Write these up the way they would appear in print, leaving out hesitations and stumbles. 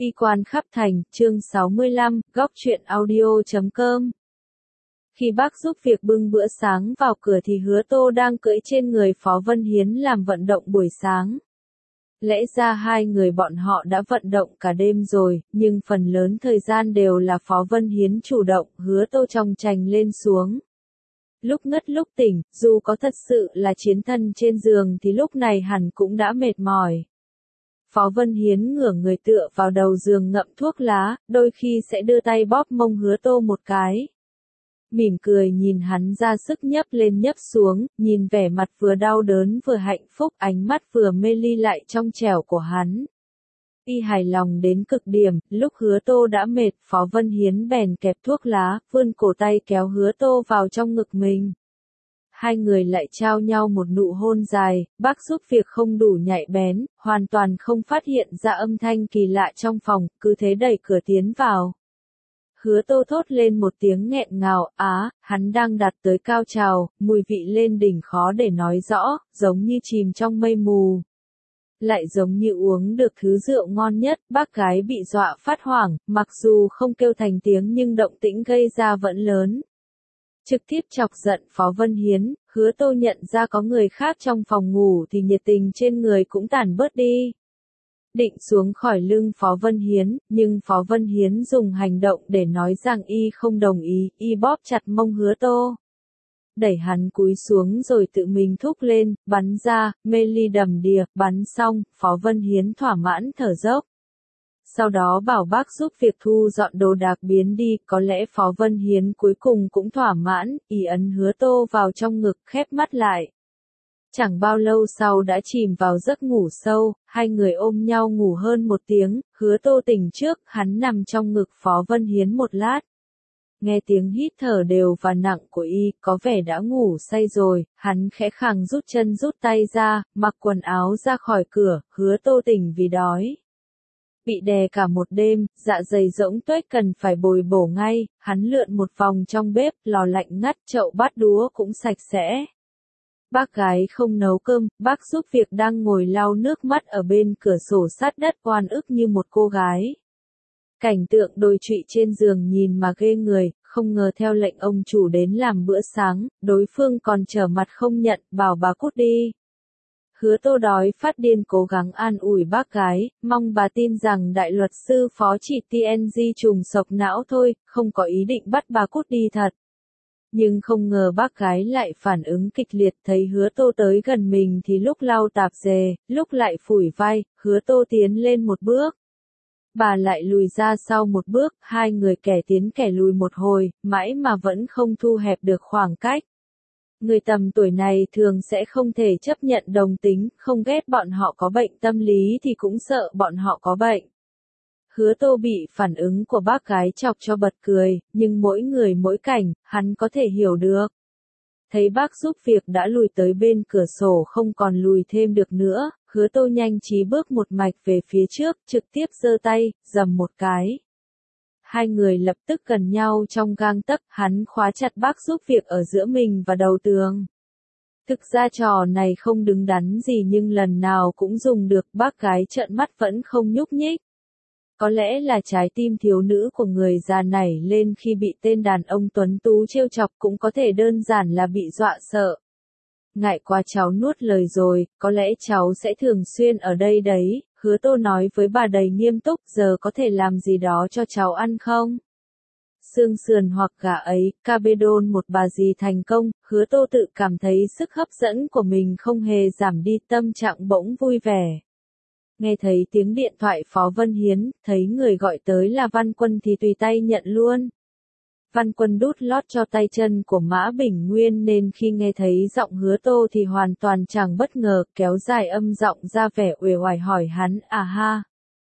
Y quan khắp thành, chương 65, góc truyện audio.com. Khi bác giúp việc bưng bữa sáng vào cửa thì Hứa Tô đang cưỡi trên người Phó Vân Hiến làm vận động buổi sáng. Lẽ ra hai người bọn họ đã vận động cả đêm rồi, nhưng phần lớn thời gian đều là Phó Vân Hiến chủ động, Hứa Tô chòng chành lên xuống. Lúc ngất lúc tỉnh, dù có thật sự là chiến thần trên giường thì lúc này hẳn cũng đã mệt mỏi. Phó Vân Hiến ngửa người tựa vào đầu giường ngậm thuốc lá, đôi khi sẽ đưa tay bóp mông Hứa Tô một cái. Mỉm cười nhìn hắn ra sức nhấp lên nhấp xuống, nhìn vẻ mặt vừa đau đớn vừa hạnh phúc, ánh mắt vừa mê ly lại trong trẻo của hắn. Y hài lòng đến cực điểm, lúc Hứa Tô đã mệt, Phó Vân Hiến bèn kẹp thuốc lá, vươn cổ tay kéo Hứa Tô vào trong ngực mình. Hai người lại trao nhau một nụ hôn dài, bác giúp việc không đủ nhạy bén, hoàn toàn không phát hiện ra âm thanh kỳ lạ trong phòng, cứ thế đẩy cửa tiến vào. Hứa Tô thốt lên một tiếng nghẹn ngào, hắn đang đạt tới cao trào, mùi vị lên đỉnh khó để nói rõ, giống như chìm trong mây mù. Lại giống như uống được thứ rượu ngon nhất, bác gái bị dọa phát hoảng, mặc dù không kêu thành tiếng nhưng động tĩnh gây ra vẫn lớn. Trực tiếp chọc giận Phó Vân Hiến, Hứa Tô nhận ra có người khác trong phòng ngủ thì nhiệt tình trên người cũng tản bớt đi. Định xuống khỏi lưng Phó Vân Hiến, nhưng Phó Vân Hiến dùng hành động để nói rằng y không đồng ý, y bóp chặt mông Hứa Tô. Đẩy hắn cúi xuống rồi tự mình thúc lên, bắn ra, mê ly đầm đìa, bắn xong, Phó Vân Hiến thỏa mãn thở dốc. Sau đó bảo bác giúp việc thu dọn đồ đạc biến đi, có lẽ Phó Vân Hiến cuối cùng cũng thỏa mãn, y ấn Hứa Tô vào trong ngực khép mắt lại. Chẳng bao lâu sau đã chìm vào giấc ngủ sâu, hai người ôm nhau ngủ hơn một tiếng, Hứa Tô tỉnh trước, hắn nằm trong ngực Phó Vân Hiến một lát. Nghe tiếng hít thở đều và nặng của y, có vẻ đã ngủ say rồi, hắn khẽ khàng rút chân rút tay ra, mặc quần áo ra khỏi cửa, Hứa Tô tỉnh vì đói. Bị đè cả một đêm, dạ dày rỗng tuếch cần phải bồi bổ ngay, hắn lượn một vòng trong bếp, lò lạnh ngắt, chậu bát đũa cũng sạch sẽ. Bác gái không nấu cơm, bác giúp việc đang ngồi lau nước mắt ở bên cửa sổ sát đất oan ức như một cô gái. Cảnh tượng đồi trụy trên giường nhìn mà ghê người, không ngờ theo lệnh ông chủ đến làm bữa sáng, đối phương còn trở mặt không nhận, bảo bà cút đi. Hứa Tô đói phát điên cố gắng an ủi bác gái, mong bà tin rằng đại luật sư Phó chỉ TNG trùng sộc não thôi, không có ý định bắt bà cút đi thật. Nhưng không ngờ bác gái lại phản ứng kịch liệt, thấy Hứa Tô tới gần mình thì lúc lau tạp dề, lúc lại phủi vai, Hứa Tô tiến lên một bước. Bà lại lùi ra sau một bước, hai người kẻ tiến kẻ lùi một hồi, mãi mà vẫn không thu hẹp được khoảng cách. Người tầm tuổi này thường sẽ không thể chấp nhận đồng tính, không ghét bọn họ có bệnh tâm lý thì cũng sợ bọn họ có bệnh. Hứa Tô bị phản ứng của bác gái chọc cho bật cười, nhưng mỗi người mỗi cảnh, hắn có thể hiểu được. Thấy bác giúp việc đã lùi tới bên cửa sổ không còn lùi thêm được nữa, Hứa Tô nhanh trí bước một mạch về phía trước, trực tiếp giơ tay, giầm một cái. Hai người lập tức gần nhau trong gang tấc, hắn khóa chặt bác giúp việc ở giữa mình và đầu tường. Thực ra trò này không đứng đắn gì nhưng lần nào cũng dùng được, bác gái trợn mắt vẫn không nhúc nhích. Có lẽ là trái tim thiếu nữ của người già nảy lên khi bị tên đàn ông tuấn tú trêu chọc, cũng có thể đơn giản là bị dọa sợ. Ngại quá cháu nuốt lời rồi, có lẽ cháu sẽ thường xuyên ở đây đấy, Hứa Tô nói với bà đầy nghiêm túc, giờ có thể làm gì đó cho cháu ăn không? Xương sườn hoặc gà ấy, cabedon một bà dì thành công, Hứa Tô tự cảm thấy sức hấp dẫn của mình không hề giảm đi, tâm trạng bỗng vui vẻ. Nghe thấy tiếng điện thoại Phó Vân Hiến, thấy người gọi tới là Văn Quân thì tùy tay nhận luôn. Văn Quân đút lót cho tay chân của Mã Bình Nguyên nên khi nghe thấy giọng Hứa Tô thì hoàn toàn chẳng bất ngờ, kéo dài âm giọng ra vẻ uể oải hỏi hắn, ha.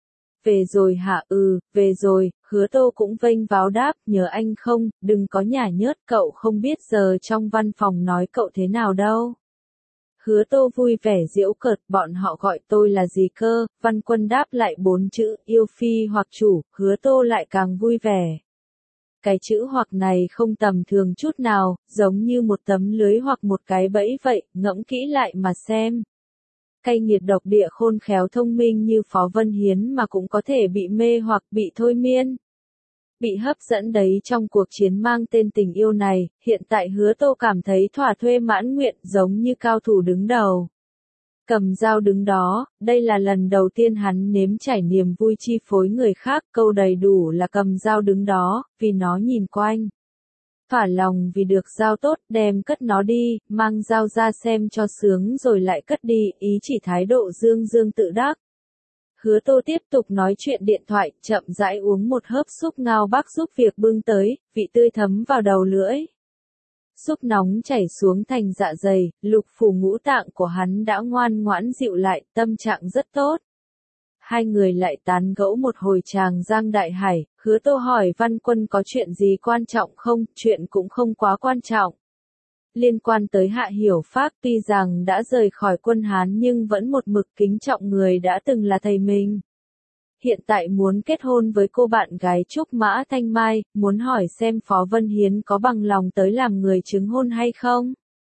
Về rồi hả? Về rồi, Hứa Tô cũng vênh váo đáp, nhớ anh không, đừng có nhả nhớt, cậu không biết giờ trong văn phòng nói cậu thế nào đâu. Hứa Tô vui vẻ giễu cợt, bọn họ gọi tôi là gì cơ? Văn Quân đáp lại 4 chữ, yêu phi hoặc chủ, Hứa Tô lại càng vui vẻ. Cái chữ hoặc này không tầm thường chút nào, giống như một tấm lưới hoặc một cái bẫy vậy, ngẫm kỹ lại mà xem. cay nghiệt độc địa khôn khéo thông minh như Phó Vân Hiến mà cũng có thể bị mê hoặc bị thôi miên. Bị hấp dẫn đấy trong cuộc chiến mang tên tình yêu này, hiện tại Hứa Tô cảm thấy thỏa thuê mãn nguyện giống như cao thủ đứng đầu. Cầm dao đứng đó, đây là lần đầu tiên hắn nếm trải niềm vui chi phối người khác, câu đầy đủ là cầm dao đứng đó, vì nó nhìn quanh. Thỏa lòng vì được dao tốt, đem cất nó đi, mang dao ra xem cho sướng rồi lại cất đi, ý chỉ thái độ dương dương tự đắc. Hứa Tô tiếp tục nói chuyện điện thoại, chậm rãi uống một hớp súp ngao bác giúp việc bưng tới, vị tươi thấm vào đầu lưỡi. Súp nóng chảy xuống thành dạ dày, lục phủ ngũ tạng của hắn đã ngoan ngoãn dịu lại, tâm trạng rất tốt. Hai người lại tán gẫu một hồi tràng giang đại hải, Hứa Tô hỏi Văn Quân có chuyện gì quan trọng không, chuyện cũng không quá quan trọng. Liên quan tới Hạ Hiểu Phác tuy rằng đã rời khỏi quân Hán nhưng vẫn một mực kính trọng người đã từng là thầy mình. Hiện tại muốn kết hôn với cô bạn gái Trúc Mã Thanh Mai, muốn hỏi xem Phó Vân Hiến có bằng lòng tới làm người chứng hôn hay không.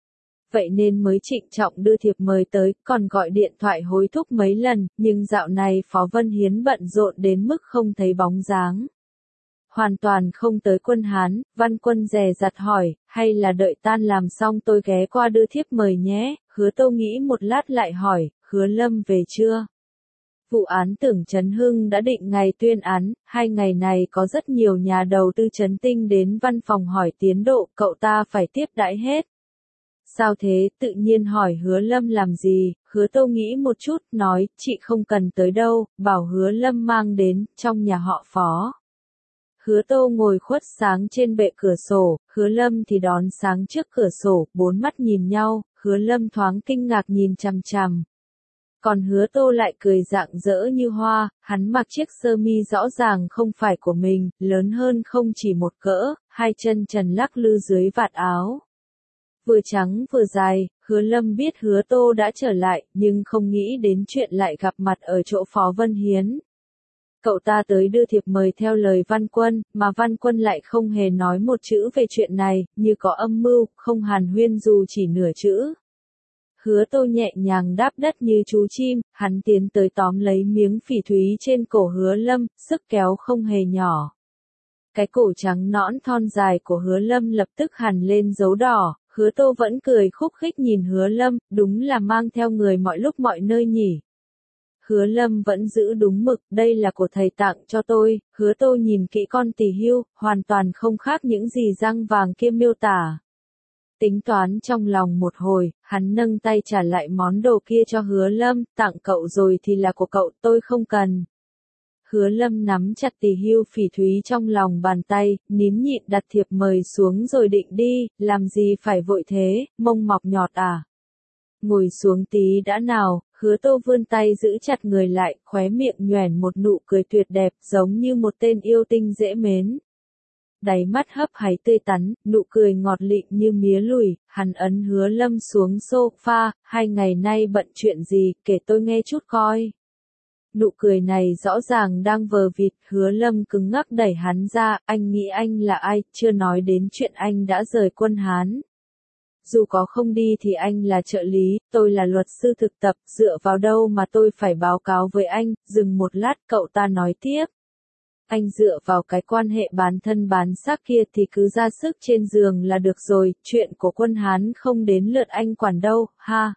Vậy nên mới trịnh trọng đưa thiệp mời tới, còn gọi điện thoại hối thúc mấy lần, nhưng dạo này Phó Vân Hiến bận rộn đến mức không thấy bóng dáng. Hoàn toàn không tới quân Hán, Văn Quân dè dặt hỏi, hay là đợi tan làm xong tôi ghé qua đưa thiếp mời nhé, Hứa Tô nghĩ một lát lại hỏi, Hứa Lâm về chưa? Vụ án Tưởng Chấn Hưng đã định ngày tuyên án, 2 ngày này có rất nhiều nhà đầu tư Trấn Tinh đến văn phòng hỏi tiến độ, cậu ta phải tiếp đãi hết. Sao thế, tự nhiên hỏi Hứa Lâm làm gì, Hứa Tô nghĩ một chút, nói, chị không cần tới đâu, bảo Hứa Lâm mang đến, trong nhà họ Phó. Hứa Tô ngồi khuất sáng trên bệ cửa sổ, Hứa Lâm thì đón sáng trước cửa sổ, bốn mắt nhìn nhau, Hứa Lâm thoáng kinh ngạc nhìn chằm chằm. Còn Hứa Tô lại cười rạng rỡ như hoa, hắn mặc chiếc sơ mi rõ ràng không phải của mình, lớn hơn không chỉ một cỡ, hai chân trần lắc lư dưới vạt áo. Vừa trắng vừa dài, Hứa Lâm biết Hứa Tô đã trở lại, nhưng không nghĩ đến chuyện lại gặp mặt ở chỗ Phó Vân Hiến. Cậu ta tới đưa thiệp mời theo lời Văn Quân, mà Văn Quân lại không hề nói một chữ về chuyện này, như có âm mưu, không hàn huyên dù chỉ nửa chữ. Hứa Tô nhẹ nhàng đáp đất như chú chim, hắn tiến tới tóm lấy miếng phỉ thúy trên cổ Hứa Lâm, sức kéo không hề nhỏ. Cái cổ trắng nõn thon dài của Hứa Lâm lập tức hằn lên dấu đỏ, Hứa Tô vẫn cười khúc khích nhìn Hứa Lâm, đúng là mang theo người mọi lúc mọi nơi nhỉ. Hứa Lâm vẫn giữ đúng mực, đây là của thầy tặng cho tôi, Hứa Tô nhìn kỹ con tỳ hưu, hoàn toàn không khác những gì răng vàng kia miêu tả. Tính toán trong lòng một hồi, hắn nâng tay trả lại món đồ kia cho Hứa Lâm, tặng cậu rồi thì là của cậu, tôi không cần. Hứa Lâm nắm chặt tỳ hưu phỉ thúy trong lòng bàn tay, nín nhịn đặt thiệp mời xuống rồi định đi, làm gì phải vội thế, mông mọc nhọt à. Ngồi xuống tí đã nào, Hứa Tô vươn tay giữ chặt người lại, khóe miệng nhoẻn một nụ cười tuyệt đẹp, giống như một tên yêu tinh dễ mến. Đáy mắt hấp háy tươi tắn, nụ cười ngọt lịm như mía lùi, hắn ấn Hứa Lâm xuống sofa, 2 ngày nay bận chuyện gì, kể tôi nghe chút coi. Nụ cười này rõ ràng đang vờ vịt, Hứa Lâm cứng ngắc đẩy hắn ra, anh nghĩ anh là ai, chưa nói đến chuyện anh đã rời quân Hán. Dù có không đi thì anh là trợ lý, tôi là luật sư thực tập, dựa vào đâu mà tôi phải báo cáo với anh, dừng một lát cậu ta nói tiếp. Anh dựa vào cái quan hệ bán thân bán xác kia thì cứ ra sức trên giường là được rồi, chuyện của quân Hán không đến lượt anh quản đâu, ha.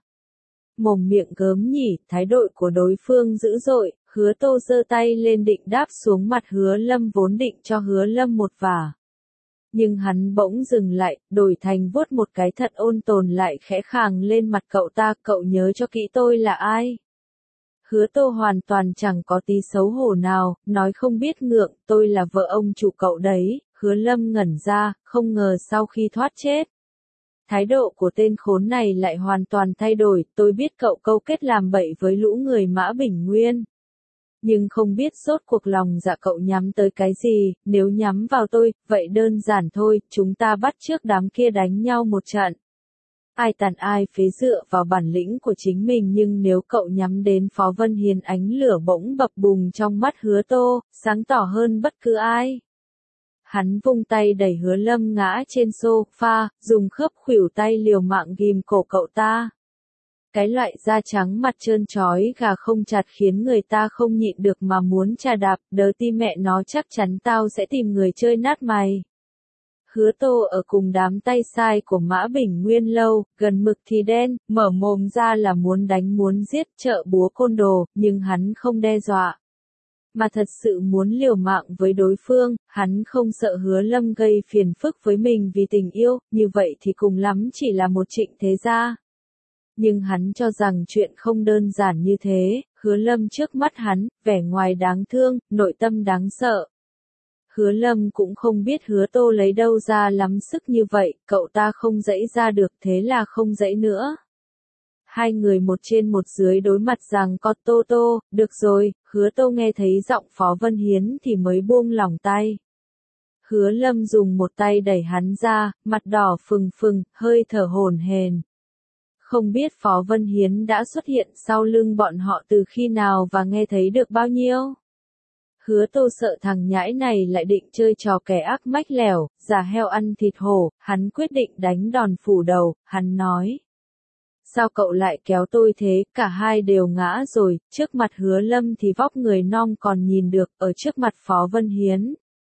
Mồm miệng gớm nhỉ, thái độ của đối phương dữ dội, Hứa Tô giơ tay lên định đáp xuống mặt Hứa Lâm vốn định cho Hứa Lâm một vả. Nhưng hắn bỗng dừng lại, đổi thành vuốt một cái thật ôn tồn lại khẽ khàng lên mặt cậu ta, cậu nhớ cho kỹ tôi là ai. Hứa Tô hoàn toàn chẳng có tí xấu hổ nào, nói không biết ngượng, tôi là vợ ông chủ cậu đấy, Hứa Lâm ngẩn ra, không ngờ sau khi thoát chết. Thái độ của tên khốn này lại hoàn toàn thay đổi, tôi biết cậu câu kết làm bậy với lũ người Mã Bình Nguyên. Nhưng không biết rốt cuộc lòng dạ cậu nhắm tới cái gì, nếu nhắm vào tôi, vậy đơn giản thôi, chúng ta bắt trước đám kia đánh nhau một trận. Ai tàn ai phế dựa vào bản lĩnh của chính mình nhưng nếu cậu nhắm đến Phó Vân Hiến ánh lửa bỗng bập bùng trong mắt Hứa Tô, sáng tỏ hơn bất cứ ai. Hắn vung tay đẩy Hứa Lâm ngã trên sofa, dùng khớp khuỷu tay liều mạng ghim cổ cậu ta. Cái loại da trắng mặt trơn trói gà không chặt khiến người ta không nhịn được mà muốn chà đạp, đớ ti mẹ nó chắc chắn tao sẽ tìm người chơi nát mày. Hứa Tô ở cùng đám tay sai của Mã Bình Nguyên lâu, gần mực thì đen, mở mồm ra là muốn đánh muốn giết trợ búa côn đồ, nhưng hắn không đe dọa. Mà thật sự muốn liều mạng với đối phương, hắn không sợ Hứa Lâm gây phiền phức với mình vì tình yêu, như vậy thì cùng lắm chỉ là một Trịnh thế gia. Nhưng hắn cho rằng chuyện không đơn giản như thế, Hứa Lâm trước mắt hắn, vẻ ngoài đáng thương, nội tâm đáng sợ. Hứa Lâm cũng không biết Hứa Tô lấy đâu ra lắm sức như vậy, cậu ta không dãy ra được thế là không dãy nữa. Hai người một trên một dưới đối mặt rằng có Tô Tô, được rồi, Hứa Tô nghe thấy giọng Phó Vân Hiến thì mới buông lỏng tay. Hứa Lâm dùng một tay đẩy hắn ra, mặt đỏ phừng phừng, hơi thở hổn hển. Không biết Phó Vân Hiến đã xuất hiện sau lưng bọn họ từ khi nào và nghe thấy được bao nhiêu. Hứa Tô sợ thằng nhãi này lại định chơi trò kẻ ác mách lẻo, già heo ăn thịt hổ, hắn quyết định đánh đòn phủ đầu, hắn nói. Sao cậu lại kéo tôi thế, cả hai đều ngã rồi, trước mặt Hứa Lâm thì vóc người non còn nhìn được, ở trước mặt Phó Vân Hiến.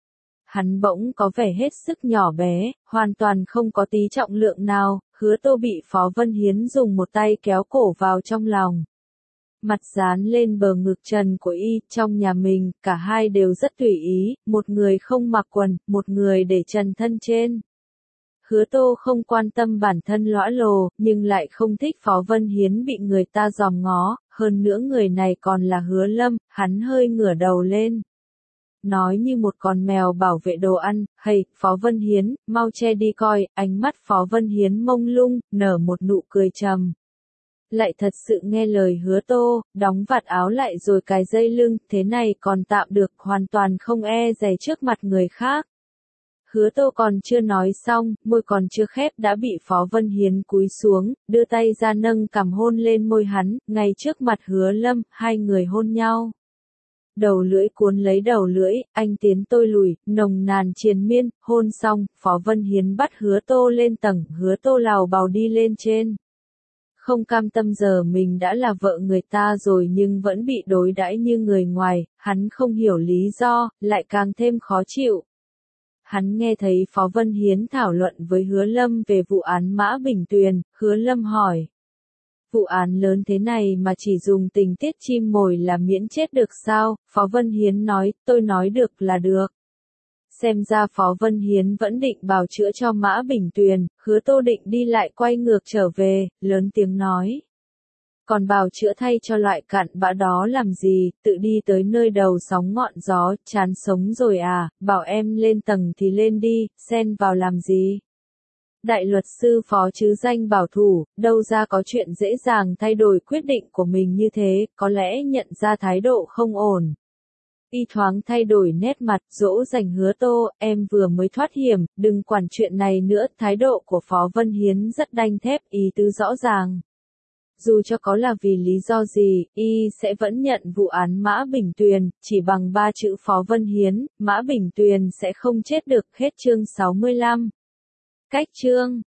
Hắn bỗng có vẻ hết sức nhỏ bé, hoàn toàn không có tí trọng lượng nào, Hứa Tô bị Phó Vân Hiến dùng một tay kéo cổ vào trong lòng. Mặt dán lên bờ ngực trần của y, trong nhà mình, cả hai đều rất tùy ý, một người không mặc quần, một người để trần thân trên. Hứa Tô không quan tâm bản thân lõa lồ, nhưng lại không thích Phó Vân Hiến bị người ta dòm ngó, hơn nữa người này còn là Hứa Lâm, hắn hơi ngửa đầu lên. Nói như một con mèo bảo vệ đồ ăn, hay, Phó Vân Hiến, mau che đi coi, ánh mắt Phó Vân Hiến mông lung, nở một nụ cười trầm. Lại thật sự nghe lời Hứa Tô, đóng vạt áo lại rồi cài dây lưng, thế này còn tạm được, hoàn toàn không e dè trước mặt người khác. Hứa Tô còn chưa nói xong, môi còn chưa khép đã bị Phó Vân Hiến cúi xuống, đưa tay ra nâng cằm hôn lên môi hắn, ngay trước mặt Hứa Lâm, hai người hôn nhau. Đầu lưỡi cuốn lấy đầu lưỡi, anh tiến tôi lùi, nồng nàn triền miên, hôn xong, Phó Vân Hiến bắt Hứa Tô lên tầng, Hứa Tô lào bào đi lên trên. Không cam tâm giờ mình đã là vợ người ta rồi nhưng vẫn bị đối đãi như người ngoài, hắn không hiểu lý do, lại càng thêm khó chịu. Hắn nghe thấy Phó Vân Hiến thảo luận với Hứa Lâm về vụ án Mã Bình Tuyền, Hứa Lâm hỏi. Vụ án lớn thế này mà chỉ dùng tình tiết chim mồi là miễn chết được sao? Phó Vân Hiến nói, tôi nói được là được. Xem ra Phó Vân Hiến vẫn định bào chữa cho Mã Bình Tuyền, Hứa Tô định đi lại quay ngược trở về, lớn tiếng nói. Còn bào chữa thay cho loại cặn bã đó làm gì, tự đi tới nơi đầu sóng ngọn gió, chán sống rồi à, bảo em lên tầng thì lên đi, xen vào làm gì. Đại luật sư Phó chứ danh bảo thủ, đâu ra có chuyện dễ dàng thay đổi quyết định của mình như thế, có lẽ nhận ra thái độ không ổn. Y thoáng thay đổi nét mặt, dỗ dành Hứa Tô, em vừa mới thoát hiểm, đừng quản chuyện này nữa, thái độ của Phó Vân Hiến rất đanh thép, ý tứ rõ ràng. Dù cho có là vì lý do gì, y sẽ vẫn nhận vụ án Mã Bình Tuyền, chỉ bằng 3 chữ Phó Vân Hiến, Mã Bình Tuyền sẽ không chết được, hết chương 65. Cách chương